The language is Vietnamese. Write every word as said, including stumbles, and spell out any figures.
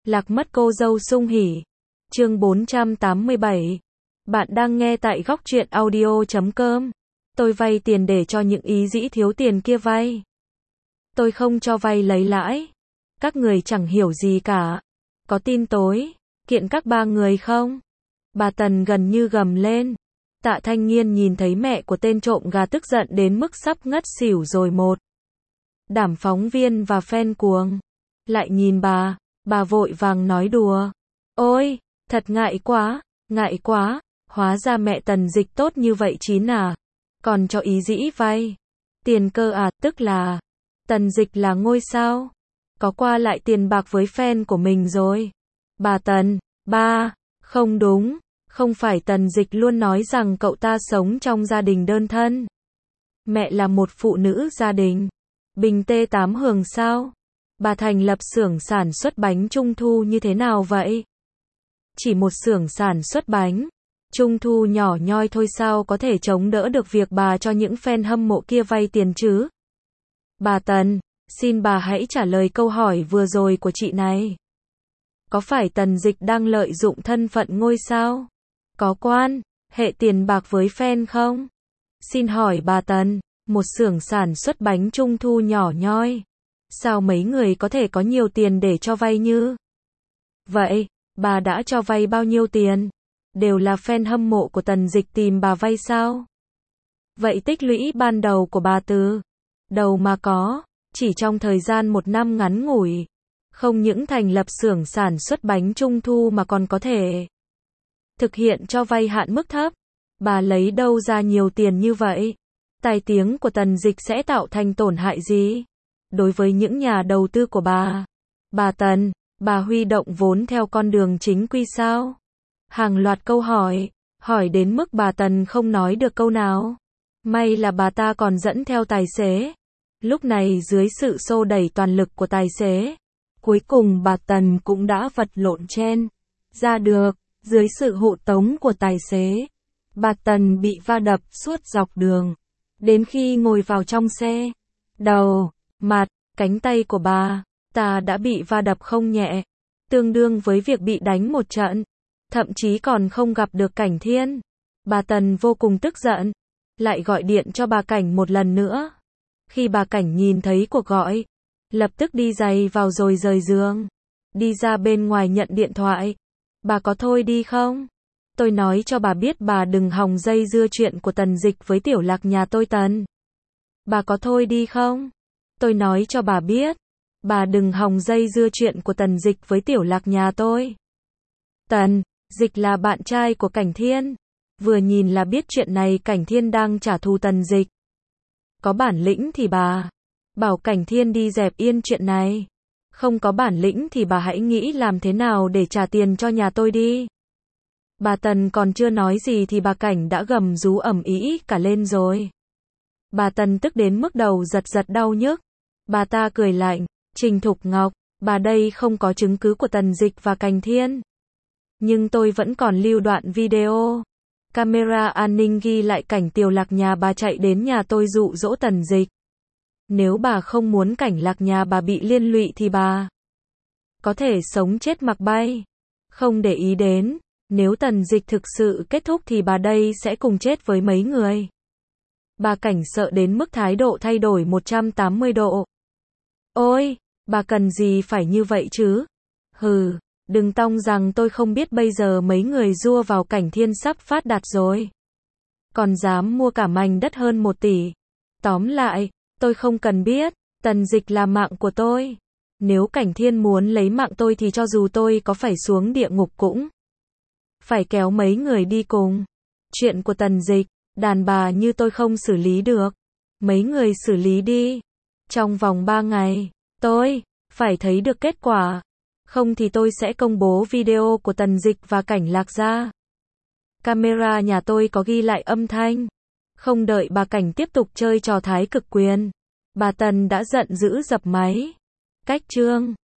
Lạc mất cô dâu sung hỉ. Chương bốn trăm tám mươi bảy. Bạn đang nghe tại góc truyện audio chấm com. Tôi vay tiền để cho những ý dĩ thiếu tiền kia vay. Tôi không cho vay lấy lãi. Các người chẳng hiểu gì cả. Có tin tối, kiện các ba người không? Bà Tần gần như gầm lên. Tạ Thanh Nghiên nhìn thấy mẹ của tên trộm gà tức giận đến mức sắp ngất xỉu rồi một. Đảm phóng viên và fan cuồng. Lại nhìn bà, bà vội vàng nói đùa. Ôi, thật ngại quá, ngại quá, hóa ra mẹ Tần Dịch tốt như vậy chín à. Còn cho ý dĩ vay. Tiền cơ à, tức là, Tần Dịch là ngôi sao. Có qua lại tiền bạc với fan của mình rồi. Bà Tần, ba, không đúng, không phải Tần Dịch luôn nói rằng cậu ta sống trong gia đình đơn thân. Mẹ là một phụ nữ gia đình. Bình tê tám hường sao? Bà thành lập xưởng sản xuất bánh trung thu như thế nào vậy? Chỉ một xưởng sản xuất bánh trung thu nhỏ nhoi thôi sao có thể chống đỡ được việc bà cho những fan hâm mộ kia vay tiền chứ? Bà Tần, xin bà hãy trả lời câu hỏi vừa rồi của chị này. Có phải Tần Dịch đang lợi dụng thân phận ngôi sao? Có quan hệ tiền bạc với fan không? Xin hỏi bà Tần, một xưởng sản xuất bánh trung thu nhỏ nhoi. Sao mấy người có thể có nhiều tiền để cho vay như? Vậy, bà đã cho vay bao nhiêu tiền? Đều là fan hâm mộ của Tần Dịch tìm bà vay sao? Vậy tích lũy ban đầu của bà từ đầu mà có, chỉ trong thời gian một năm ngắn ngủi. Không những thành lập xưởng sản xuất bánh trung thu mà còn có thể thực hiện cho vay hạn mức thấp. Bà lấy đâu ra nhiều tiền như vậy? Tai tiếng của Tần Dịch sẽ tạo thành tổn hại gì đối với những nhà đầu tư của bà? Bà Tần, bà huy động vốn theo con đường chính quy sao? Hàng loạt câu hỏi, hỏi đến mức bà Tần không nói được câu nào. May là bà ta còn dẫn theo tài xế. Lúc này dưới sự xô đẩy toàn lực của tài xế, cuối cùng bà Tần cũng đã vật lộn chen ra được. Dưới sự hộ tống của tài xế, bà Tần bị va đập suốt dọc đường. Đến khi ngồi vào trong xe, đầu, mặt, cánh tay của bà ta đã bị va đập không nhẹ, tương đương với việc bị đánh một trận, thậm chí còn không gặp được Cảnh Thiên. Bà Tần vô cùng tức giận, lại gọi điện cho bà Cảnh một lần nữa. Khi bà Cảnh nhìn thấy cuộc gọi, lập tức đi giày vào rồi rời giường, đi ra bên ngoài nhận điện thoại. Bà có thôi đi không? Tôi nói cho bà biết bà đừng hòng dây dưa chuyện của Tần Dịch với Tiểu Lạc nhà tôi Tần. Bà có thôi đi không? Tôi nói cho bà biết, bà đừng hòng dây dưa chuyện của Tần Dịch với Tiểu Lạc nhà tôi. Tần Dịch là bạn trai của Cảnh Thiên. Vừa nhìn là biết chuyện này Cảnh Thiên đang trả thù Tần Dịch. Có bản lĩnh thì bà bảo Cảnh Thiên đi dẹp yên chuyện này. Không có bản lĩnh thì bà hãy nghĩ làm thế nào để trả tiền cho nhà tôi đi. Bà Tần còn chưa nói gì thì bà Cảnh đã gầm rú ầm ĩ cả lên rồi. Bà Tần tức đến mức đầu giật giật đau nhức. Bà ta cười lạnh, Trình Thục Ngọc, bà đây không có chứng cứ của Tần Dịch và Cảnh Thiên. Nhưng tôi vẫn còn lưu đoạn video. Camera an ninh ghi lại cảnh Tiểu Lạc nhà bà chạy đến nhà tôi dụ dỗ Tần Dịch. Nếu bà không muốn cảnh Lạc nhà bà bị liên lụy thì bà có thể sống chết mặc bay. Không để ý đến, nếu Tần Dịch thực sự kết thúc thì bà đây sẽ cùng chết với mấy người. Bà Cảnh sợ đến mức thái độ thay đổi một trăm tám mươi độ. Ôi, bà cần gì phải như vậy chứ? Hừ, đừng tong rằng tôi không biết bây giờ mấy người dua vào Cảnh Thiên sắp phát đạt rồi. Còn dám mua cả mảnh đất hơn một tỷ. Tóm lại, tôi không cần biết, Tần Dịch là mạng của tôi. Nếu Cảnh Thiên muốn lấy mạng tôi thì cho dù tôi có phải xuống địa ngục cũng phải kéo mấy người đi cùng. Chuyện của Tần Dịch, đàn bà như tôi không xử lý được. Mấy người xử lý đi. Trong vòng ba ngày, tôi phải thấy được kết quả. Không thì tôi sẽ công bố video của Tần Dịch và Cảnh Lạc ra. Camera nhà tôi có ghi lại âm thanh. Không đợi bà Cảnh tiếp tục chơi trò thái cực quyền, bà Tần đã giận dữ dập máy. Cách chương